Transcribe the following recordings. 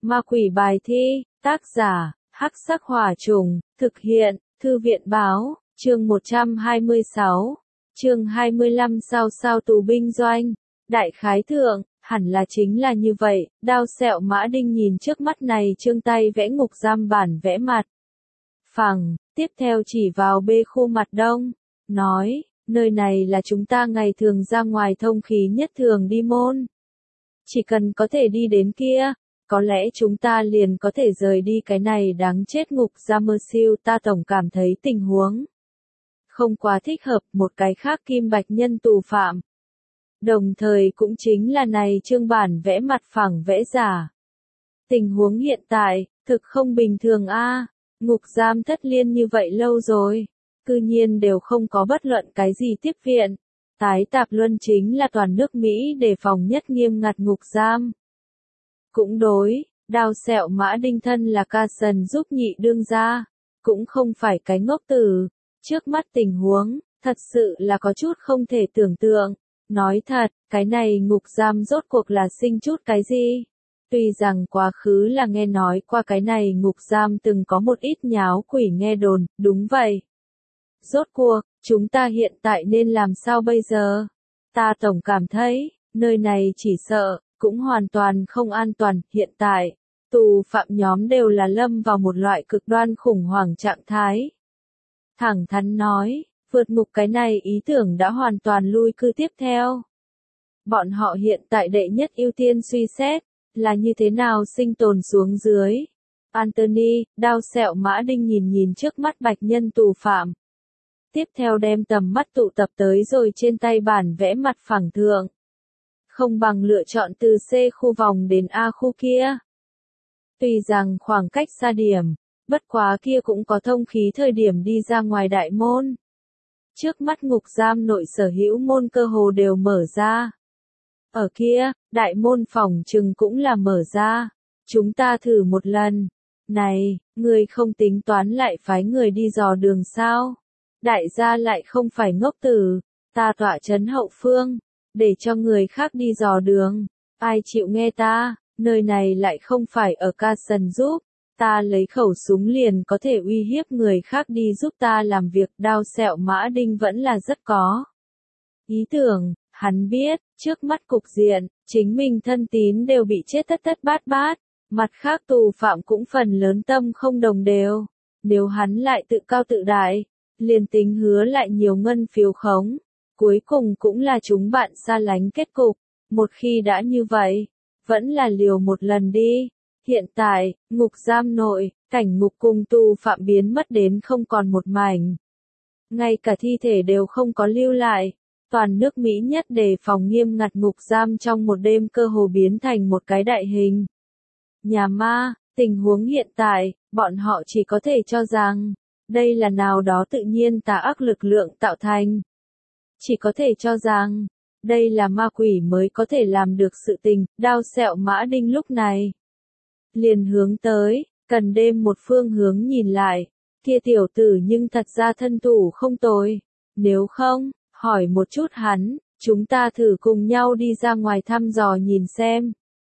Ma quỷ bài thi, tác giả, Hắc Sắc Hỏa Trùng, thực hiện, Thư viện báo, chương 126, chương 25 sao tù binh doanh. Đại khái thượng, hẳn là chính là như vậy, Đao Sẹo Mã Đinh nhìn trước mắt này trương tay vẽ ngục giam bản vẽ mặt phẳng, tiếp theo chỉ vào bê khu mặt đông, nói, nơi này là chúng ta ngày thường ra ngoài thông khí nhất thường đi môn. Chỉ cần có thể đi đến kia, có lẽ chúng ta liền có thể rời đi cái này đáng chết ngục giam mơ siêu. Ta tổng cảm thấy tình huống không quá thích hợp một cái khác kim bạch nhân tù phạm. Đồng thời cũng chính là này trương bản vẽ mặt phẳng vẽ giả. Tình huống hiện tại, thực không bình thường a. Ngục giam Thất Liên như vậy lâu rồi, cư nhiên đều không có bất luận cái gì tiếp viện. Tái tạp luân chính là toàn nước Mỹ đề phòng nhất nghiêm ngặt ngục giam. Cũng đối, Đao Sẹo Mã Đinh thân là Carson giúp nhị đương gia, cũng không phải cái ngốc tử. Trước mắt tình huống, thật sự là có chút không thể tưởng tượng. Nói thật, cái này ngục giam rốt cuộc là sinh chút cái gì? Tuy rằng quá khứ là nghe nói qua cái này ngục giam từng có một ít nháo quỷ nghe đồn, đúng vậy. Rốt cuộc, chúng ta hiện tại nên làm sao bây giờ? Ta tổng cảm thấy, nơi này chỉ sợ, cũng hoàn toàn không an toàn. Hiện tại, tù phạm nhóm đều là lâm vào một loại cực đoan khủng hoảng trạng thái. Thẳng thắn nói, vượt ngục cái này ý tưởng đã hoàn toàn lui cư tiếp theo. Bọn họ hiện tại đệ nhất ưu tiên suy xét, là như thế nào sinh tồn xuống dưới. Anthony, Đao Sẹo Mã Đinh nhìn trước mắt bạch nhân tù phạm. Tiếp theo đem tầm mắt tụ tập tới rồi trên tay bản vẽ mặt phẳng thượng. Không bằng lựa chọn từ C khu vòng đến A khu kia. Tuy rằng khoảng cách xa điểm, bất quá kia cũng có thông khí thời điểm đi ra ngoài đại môn. Trước mắt ngục giam nội sở hữu môn cơ hồ đều mở ra. Ở kia, đại môn phòng trừng cũng là mở ra. Chúng ta thử một lần. Này, người không tính toán lại phái người đi dò đường sao? Đại gia lại không phải ngốc tử. Ta tọa trấn hậu phương, để cho người khác đi dò đường. Ai chịu nghe ta, nơi này lại không phải ở Carson giúp. Ta lấy khẩu súng liền có thể uy hiếp người khác đi giúp ta làm việc. Đao Sẹo Mã Đinh vẫn là rất có ý tưởng. Hắn biết, trước mắt cục diện, chính mình thân tín đều bị chết thất bát. Mặt khác tù phạm cũng phần lớn tâm không đồng đều. Nếu hắn lại tự cao tự đại, liền tính hứa lại nhiều ngân phiếu khống, cuối cùng cũng là chúng bạn xa lánh kết cục. Một khi đã như vậy, vẫn là liều một lần đi. Hiện tại, ngục giam nội, cảnh ngục cùng tù phạm biến mất đến không còn một mảnh. Ngay cả thi thể đều không có lưu lại. Toàn nước Mỹ nhất đề phòng nghiêm ngặt ngục giam trong một đêm cơ hồ biến thành một cái đại hình nhà ma. Tình huống hiện tại, bọn họ chỉ có thể cho rằng, đây là nào đó tự nhiên tà ác lực lượng tạo thành. Chỉ có thể cho rằng, đây là ma quỷ mới có thể làm được sự tình. Đao Sẹo Mã Đinh lúc này liền hướng tới, cần đêm một phương hướng nhìn lại. Kia tiểu tử nhưng thật ra thân thủ không tồi. Nếu không, hỏi một chút hắn, chúng ta thử cùng nhau đi ra ngoài thăm dò nhìn xem.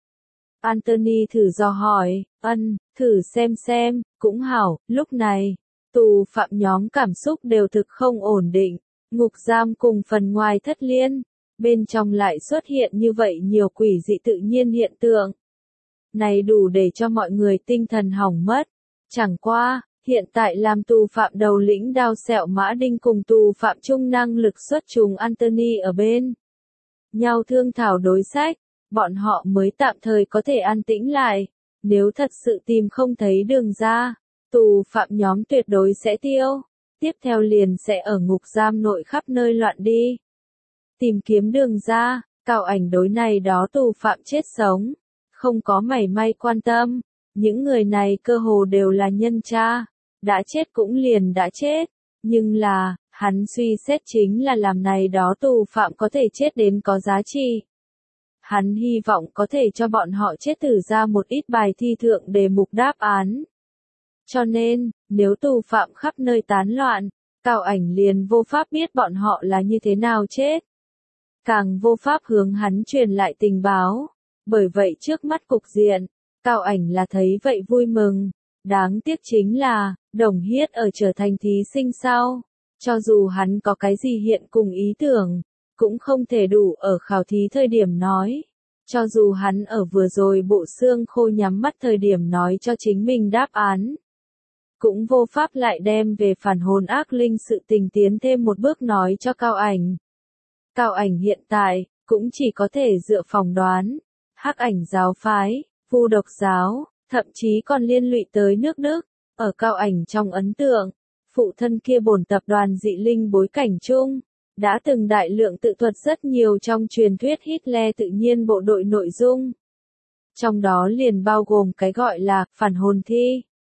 Anthony thử dò hỏi, thử xem, cũng hảo. Lúc này, tù phạm nhóm cảm xúc đều thực không ổn định. Ngục giam cùng phần ngoài Thất Liên, bên trong lại xuất hiện như vậy nhiều quỷ dị tự nhiên hiện tượng. Này đủ để cho mọi người tinh thần hỏng mất. Chẳng qua, hiện tại làm tù phạm đầu lĩnh Đao Sẹo Mã Đinh cùng tù phạm trung năng lực xuất trùng Anthony ở bên nhau thương thảo đối sách, bọn họ mới tạm thời có thể an tĩnh lại. Nếu thật sự tìm không thấy đường ra, tù phạm nhóm tuyệt đối sẽ tiêu. Tiếp theo liền sẽ ở ngục giam nội khắp nơi loạn đi. Tìm kiếm đường ra, Cao Ảnh đối này đó tù phạm chết sống, không có mảy may quan tâm. Những người này cơ hồ đều là nhân cha. Đã chết cũng liền đã chết, nhưng là, hắn suy xét chính là làm này đó tù phạm có thể chết đến có giá trị. Hắn hy vọng có thể cho bọn họ chết thử ra một ít bài thi thượng đề mục đáp án. Cho nên, nếu tù phạm khắp nơi tán loạn, Cao Ảnh liền vô pháp biết bọn họ là như thế nào chết. Càng vô pháp hướng hắn truyền lại tình báo. Bởi vậy trước mắt cục diện, Cao Ảnh là thấy vậy vui mừng. Đáng tiếc chính là, Đồng Hiết ở trở thành thí sinh sau. Cho dù hắn có cái gì hiện cùng ý tưởng, cũng không thể đủ ở khảo thí thời điểm nói. Cho dù hắn ở vừa rồi bộ xương khô nhắm mắt thời điểm nói cho chính mình đáp án, cũng vô pháp lại đem về phản hồn ác linh sự tình tiến thêm một bước nói cho Cao Ảnh. Cao Ảnh hiện tại, cũng chỉ có thể dựa phỏng đoán. Hắc Ảnh giáo phái, Vu Độc giáo, thậm chí còn liên lụy tới nước Đức. Ở Cao Ảnh trong ấn tượng, phụ thân kia bổn tập đoàn dị linh bối cảnh chung, đã từng đại lượng tự thuật rất nhiều trong truyền thuyết Hitler tự nhiên bộ đội nội dung. Trong đó liền bao gồm cái gọi là phản hồn thi.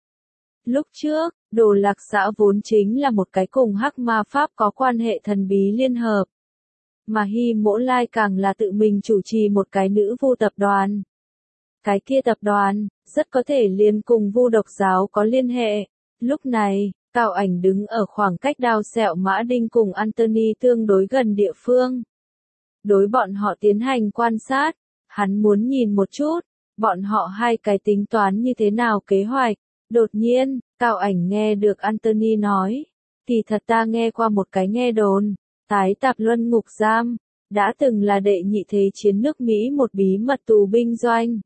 Lúc trước, Đồ Lạc xã vốn chính là một cái cùng hắc ma pháp có quan hệ thần bí liên hợp. Mà Hy Mỗ Lai càng là tự mình chủ trì một cái nữ vu tập đoàn. Cái kia tập đoàn, rất có thể liền cùng Vu Độc giáo có liên hệ. Lúc này, Cao Ảnh đứng ở khoảng cách Đao Sẹo Mã Đinh cùng Anthony tương đối gần địa phương. Đối bọn họ tiến hành quan sát, hắn muốn nhìn một chút, bọn họ hai cái tính toán như thế nào kế hoạch. Đột nhiên, Cao Ảnh nghe được Anthony nói, kỳ thật ta nghe qua một cái nghe đồn, Tái Tạp Luân ngục giam, đã từng là đệ nhị thế chiến nước Mỹ một bí mật tù binh doanh.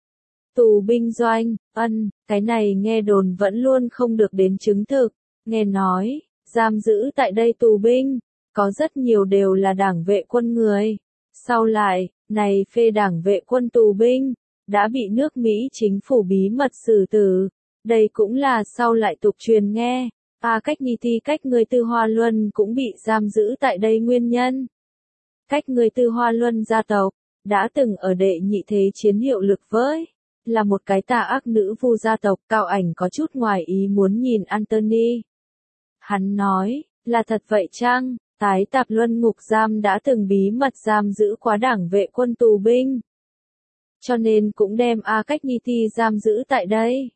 Tù binh doanh, cái này nghe đồn vẫn luôn không được đến chứng thực, nghe nói, giam giữ tại đây tù binh, có rất nhiều đều là đảng vệ quân người. Sau lại, này phê đảng vệ quân tù binh, đã bị nước Mỹ chính phủ bí mật xử tử. Đây cũng là sau lại tục truyền nghe, Cách Nhi Ti cách người Tư Hoa Luân cũng bị giam giữ tại đây nguyên nhân. Cách người Tư Hoa Luân gia tộc, đã từng ở đệ nhị thế chiến hiệu lực với, là một cái tà ác nữ vu gia tộc. Cao Ảnh có chút ngoài ý muốn nhìn Anthony. Hắn nói, là thật vậy chăng, Tái Tạp Luân ngục giam đã từng bí mật giam giữ quá đảng vệ quân tù binh. Cho nên cũng đem Cách Nhi Ti giam giữ tại đây.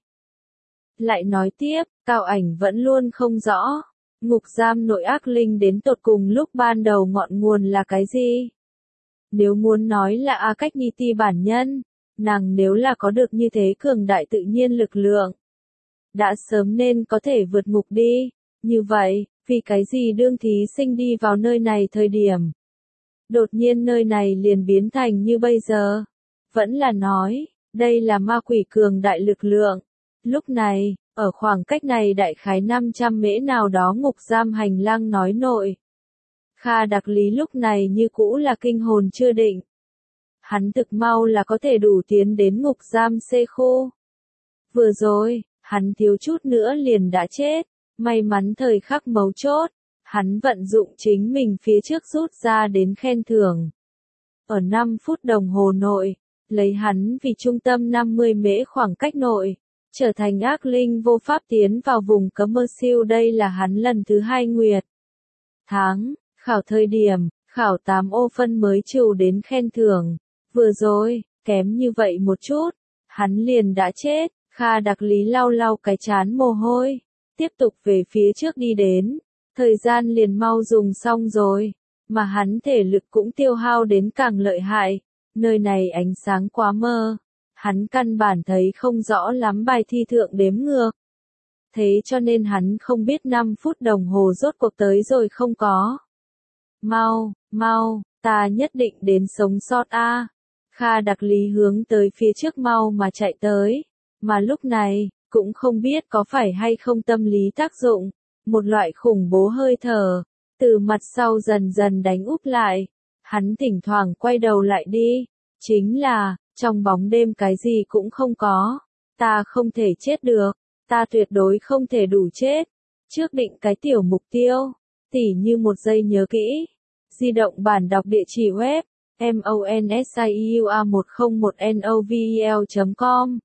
Lại nói tiếp, Cao Ảnh vẫn luôn không rõ, ngục giam nội ác linh đến tột cùng lúc ban đầu ngọn nguồn là cái gì? Nếu muốn nói là Cách Nhi Ti bản nhân, nàng nếu là có được như thế cường đại tự nhiên lực lượng, đã sớm nên có thể vượt ngục đi. Như vậy, vì cái gì đương thí sinh đi vào nơi này thời điểm, đột nhiên nơi này liền biến thành như bây giờ? Vẫn là nói, đây là ma quỷ cường đại lực lượng. Lúc này, ở khoảng cách này đại khái 500 mễ nào đó ngục giam hành lang nói nội. Kha Đặc Lý lúc này như cũ là kinh hồn chưa định. Hắn thực mau là có thể đủ tiến đến ngục giam C khu. Vừa rồi, hắn thiếu chút nữa liền đã chết. May mắn thời khắc mấu chốt, hắn vận dụng chính mình phía trước rút ra đến khen thưởng. Ở 5 phút đồng hồ nội, lấy hắn vì trung tâm 50 mễ khoảng cách nội, trở thành ác linh vô pháp tiến vào vùng cấm mơ siêu. Đây là hắn lần thứ 2 nguyệt. Tháng, khảo thời điểm, khảo 8 ô phân mới trừ đến khen thưởng. Vừa rồi, kém như vậy một chút, hắn liền đã chết. Kha Đặc Lý lau lau cái chán mồ hôi, tiếp tục về phía trước đi đến. Thời gian liền mau dùng xong rồi, mà hắn thể lực cũng tiêu hao đến càng lợi hại. Nơi này ánh sáng quá mơ, hắn căn bản thấy không rõ lắm bài thi thượng đếm ngược. Thế cho nên hắn không biết 5 phút đồng hồ rốt cuộc tới rồi không có. Mau, ta nhất định đến sống sót a. Kha Đặc Lý hướng tới phía trước mau mà chạy tới, mà lúc này, cũng không biết có phải hay không tâm lý tác dụng, một loại khủng bố hơi thở, từ mặt sau dần dần đánh úp lại. Hắn thỉnh thoảng quay đầu lại đi, chính là, trong bóng đêm cái gì cũng không có. Ta không thể chết được, ta tuyệt đối không thể đủ chết. Trước định cái tiểu mục tiêu, tỉ như một giây nhớ kỹ. Di động bản đọc địa chỉ web, monsiua101novel.com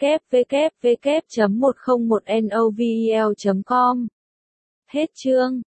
www.101novel.com. Hết chương.